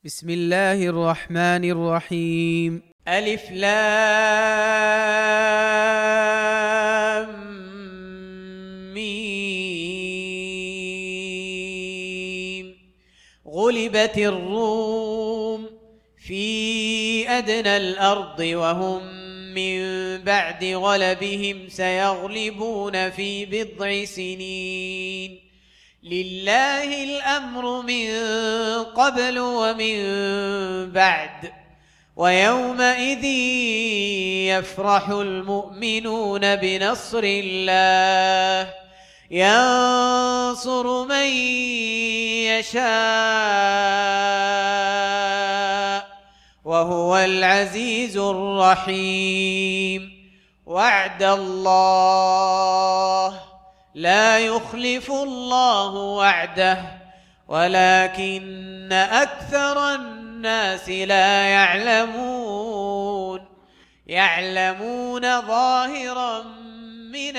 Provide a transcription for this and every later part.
بسم الله الرحمن الرحيم. ألف لام ميم. غلبت الروم في أدنى الأرض وهم من بعد غلبهم سيغلبون في بضع سنين. لله الأمر من قبل ومن بعد ويومئذ يفرح المؤمنون بنصر الله ينصر من يشاء وهو العزيز الرحيم. وعد الله لا يخلف الله وعده ولكن أكثر الناس لا يعلمون ظاهرا من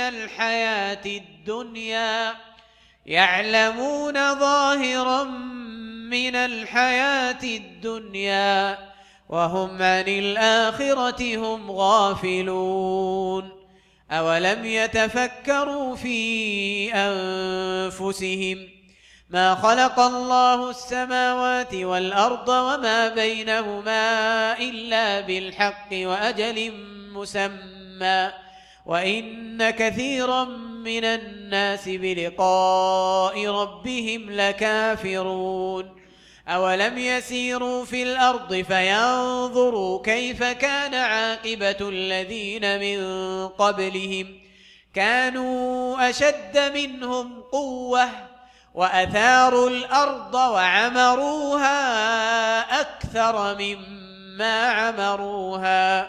الحياة الدنيا وهم عن الآخرة هم غافلون. أولم يتفكروا في أنفسهم ما خلق الله السماوات والأرض وما بينهما إلا بالحق وأجل مسمى وإن كثيرا من الناس بلقاء ربهم لكافرون. أولم يسيروا في الأرض فينظروا كيف كان عاقبة الذين من قبلهم كانوا أشد منهم قوة وأثاروا الأرض وعمروها أكثر مما عمروها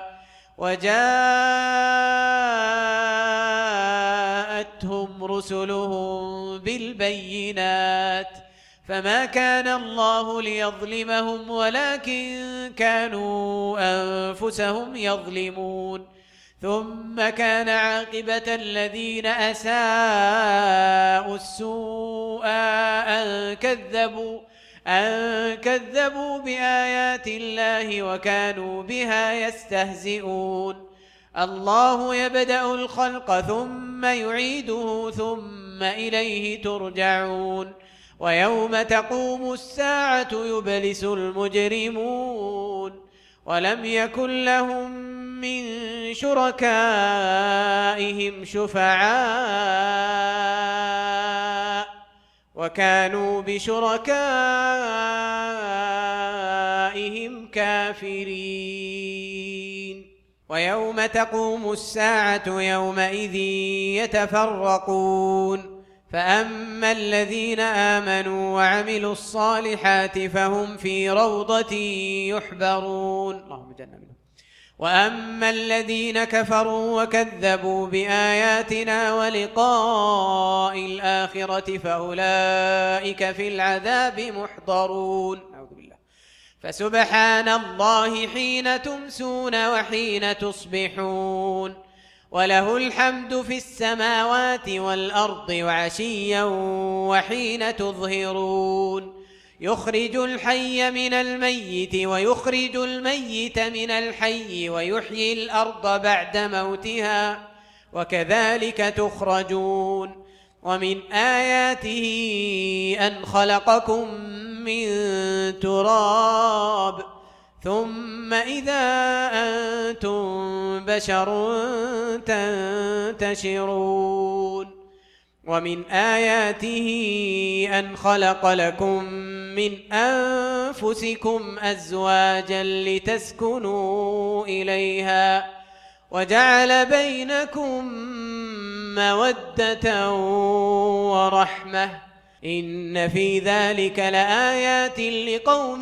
وجاءتهم رسلهم بالبينات فما كان الله ليظلمهم ولكن كانوا أنفسهم يظلمون. ثم كان عاقبة الذين أساءوا السوء أن كذبوا بآيات الله وكانوا بها يستهزئون. الله يبدأ الخلق ثم يعيده ثم إليه ترجعون. ويوم تقوم الساعة يبلس المجرمون ولم يكن لهم من شركائهم شفعاء وكانوا بشركائهم كافرين. ويوم تقوم الساعة يومئذ يتفرقون فأما الذين آمنوا وعملوا الصالحات فهم في روضة يحبرون اللهم جعلنا منهم. وأما الذين كفروا وكذبوا بآياتنا ولقاء الآخرة فأولئك في العذاب محضرون. أعوذ بالله. فسبحان الله حين تمسون وحين تصبحون وله الحمد في السماوات والأرض وعشيا وحين تظهرون. يخرج الحي من الميت ويخرج الميت من الحي ويحيي الأرض بعد موتها وكذلك تخرجون. ومن آياته أن خلقكم من تراب ثم إذا أنتم بشر تنتشرون. ومن آياته أن خلق لكم من أنفسكم أزواجا لتسكنوا إليها وجعل بينكم مودة ورحمة إن في ذلك لآيات لقوم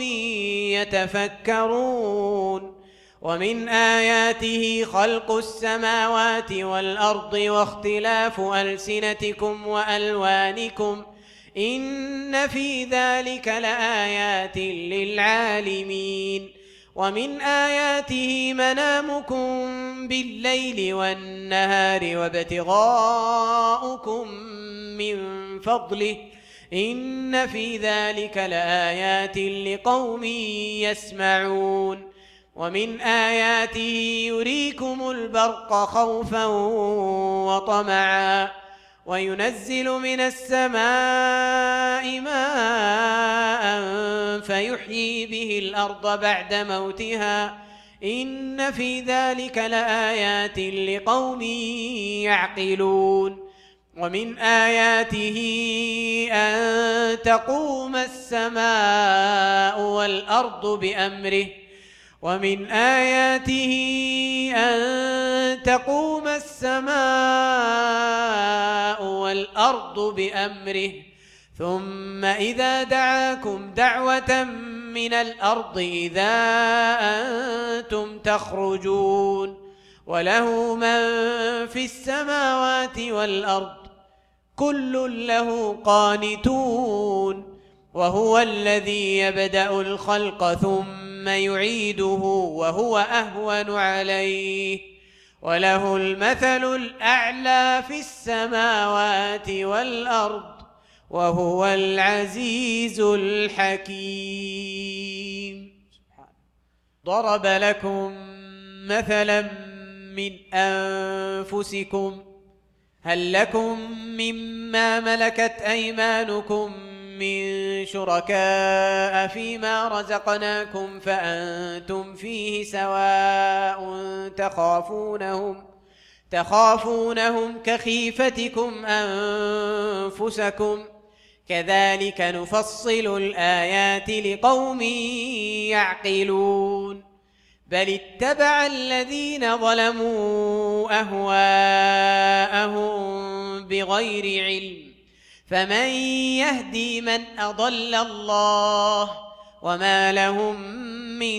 يتفكرون. ومن آياته خلق السماوات والأرض واختلاف ألسنتكم وألوانكم إن في ذلك لآيات للعالمين. ومن آياته منامكم بالليل والنهار وابتغاؤكم من فضله إن في ذلك لآيات لقوم يسمعون ومن آياته يريكم البرق خوفا وطمعا وينزل من السماء ماء فيحيي به الأرض بعد موتها إن في ذلك لآيات لقوم يعقلون ومن آياته أن تقوم السماء والأرض بأمره ومن آياته أن تقوم السماء والأرض بأمره ثم إذا دعاكم دعوة من الأرض إذا أنتم تخرجون وله من في السماوات والأرض كل له قانتون وهو الذي يبدأ الخلق ثم يعيده وهو أهون عليه وله المثل الأعلى في السماوات والأرض وهو العزيز الحكيم. ضرب لكم مثلا من أنفسكم هل لكم مما ملكت أيمانكم من شركاء فيما رزقناكم فأنتم فيه سواء تخافونهم كخيفتكم أنفسكم كذلك نفصل الآيات لقوم يعقلون بل اتبع الذين ظلموا أهواءهم بغير علم فمن يهدي من أضل الله وما لهم من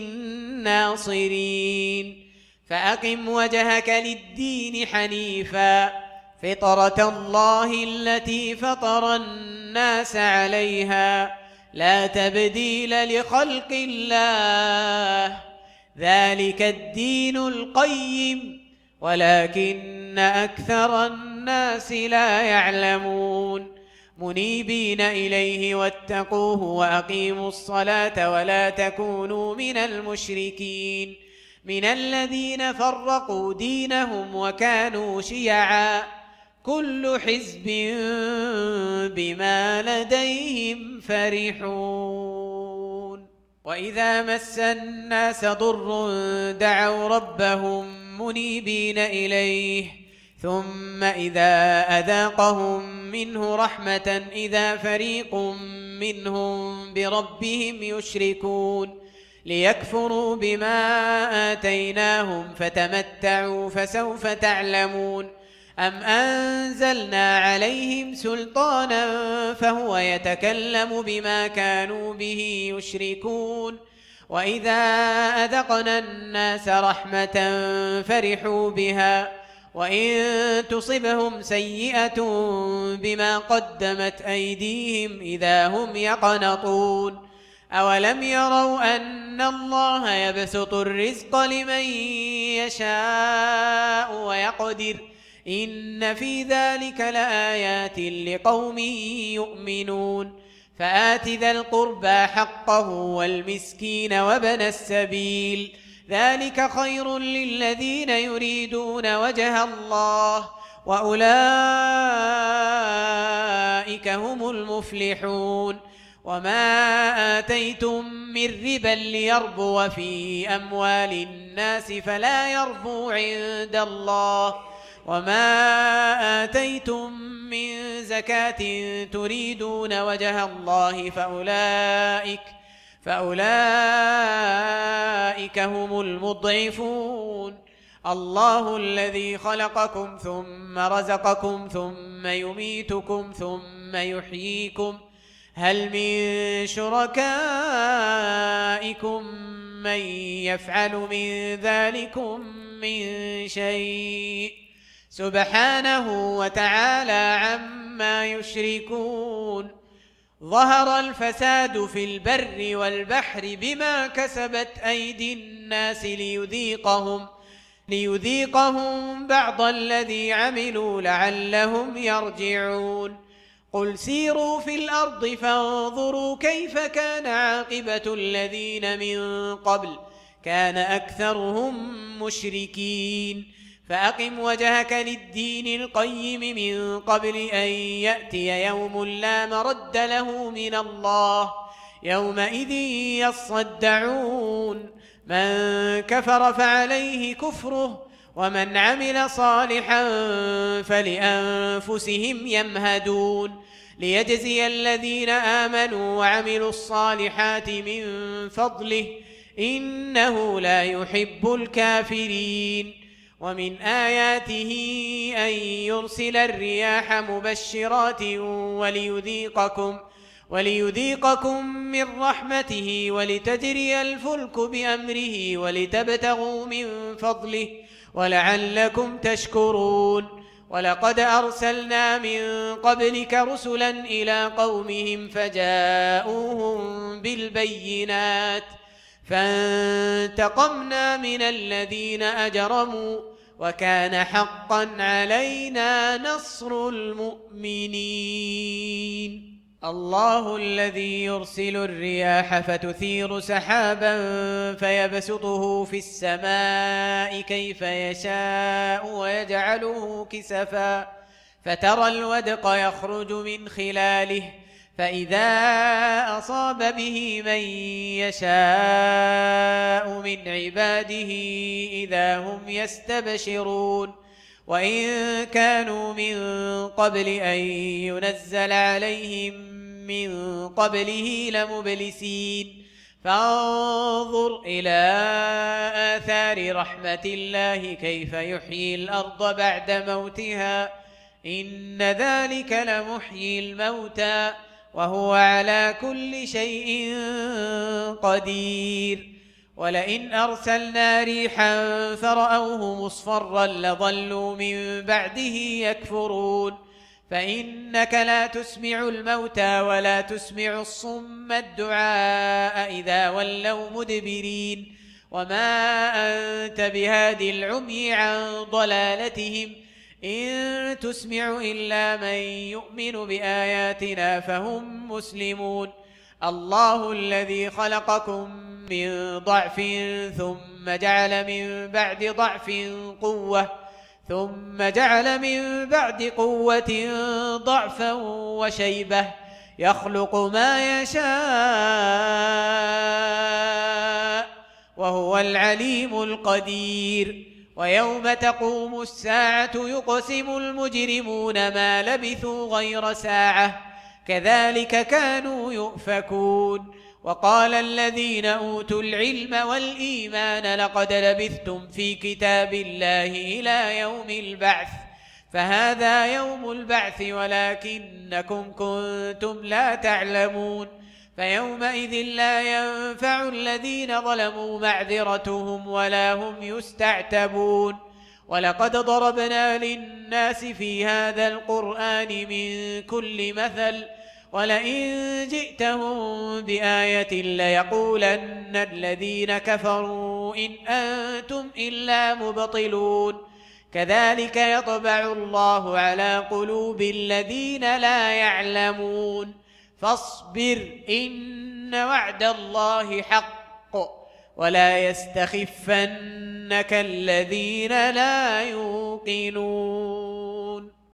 ناصرين فأقم وجهك للدين حنيفا فطرة الله التي فطر الناس عليها لا تبديل لخلق الله ذلك الدين القيم ولكن أكثر الناس لا يعلمون منيبين إليه واتقوه وأقيموا الصلاة ولا تكونوا من المشركين من الذين فرقوا دينهم وكانوا شيعا كل حزب بما لديهم فرحون وإذا مس الناس ضر دعوا ربهم منيبين إليه ثم إذا أذاقهم منه رحمة إذا فريق منهم بربهم يشركون ليكفروا بما آتيناهم فتمتعوا فسوف تعلمون أم أنزلنا عليهم سلطانا فهو يتكلم بما كانوا به يشركون وإذا أذقنا الناس رحمة فرحوا بها وإن تصبهم سيئة بما قدمت أيديهم إذا هم يقنطون أولم يروا أن الله يبسط الرزق لمن يشاء ويقدر إن في ذلك لآيات لقوم يؤمنون فآت ذا القربى حقه والمسكين وابن السبيل ذلك خير للذين يريدون وجه الله وأولئك هم المفلحون وما آتيتم من ربا ليربو في أموال الناس فلا يربو عند الله وما آتيتم من زكاة تريدون وجه الله فأولئك هم المضعفون الله الذي خلقكم ثم رزقكم ثم يميتكم ثم يحييكم هل من شركائكم من يفعل من ذلكم من شيء سبحانه وتعالى عما يشركون ظهر الفساد في البر والبحر بما كسبت أيدي الناس ليذيقهم بعض الذي عملوا لعلهم يرجعون قل سيروا في الأرض فانظروا كيف كان عاقبة الذين من قبل كان أكثرهم مشركين فأقم وجهك للدين القيم من قبل أن يأتي يوم لا مرد له من الله يومئذ يصدعون من كفر فعليه كفره ومن عمل صالحا فلأنفسهم يمهدون ليجزي الذين آمنوا وعملوا الصالحات من فضله إنه لا يحب الكافرين ومن آياته أن يرسل الرياح مبشرات وليذيقكم من رحمته ولتجري الفلك بأمره ولتبتغوا من فضله ولعلكم تشكرون ولقد أرسلنا من قبلك رسلا إلى قومهم فجاءوهم بالبينات فانتقمنا من الذين أجرموا وكان حقا علينا نصر المؤمنين الله الذي يرسل الرياح فتثير سحابا فيبسطه في السماء كيف يشاء ويجعله كسفا فترى الودق يخرج من خلاله فإذا أصاب به من يشاء من عباده إذا هم يستبشرون وإن كانوا من قبل أن ينزل عليهم من قبله لمبلسين فانظر إلى آثار رحمة الله كيف يحيي الأرض بعد موتها إن ذلك لمحيي الموتى وهو على كل شيء قدير ولئن أرسلنا ريحا فرأوه مصفرا لظلوا من بعده يكفرون فإنك لا تسمع الموتى ولا تسمع الصم الدعاء إذا ولوا مدبرين وما أنت بهاد العمي عن ضلالتهم إن تسمع إلا من يؤمن بآياتنا فهم مسلمون الله الذي خلقكم من ضعف ثم جعل من بعد ضعف قوة ثم جعل من بعد قوة ضعفا وشيبة يخلق ما يشاء وهو العليم القدير ويوم تقوم الساعة يقسم المجرمون ما لبثوا غير ساعة كذلك كانوا يؤفكون وقال الذين أوتوا العلم والإيمان لقد لبثتم في كتاب الله إلى يوم البعث فهذا يوم البعث ولكنكم كنتم لا تعلمون فيومئذ لا ينفع الذين ظلموا معذرتهم ولا هم يستعتبون ولقد ضربنا للناس في هذا القرآن من كل مثل ولئن جئتهم بآية ليقولن الذين كفروا إن أنتم إلا مبطلون كذلك يطبع الله على قلوب الذين لا يعلمون فاصبر إن وعد الله حق ولا يستخفنك الذين لا يوقنون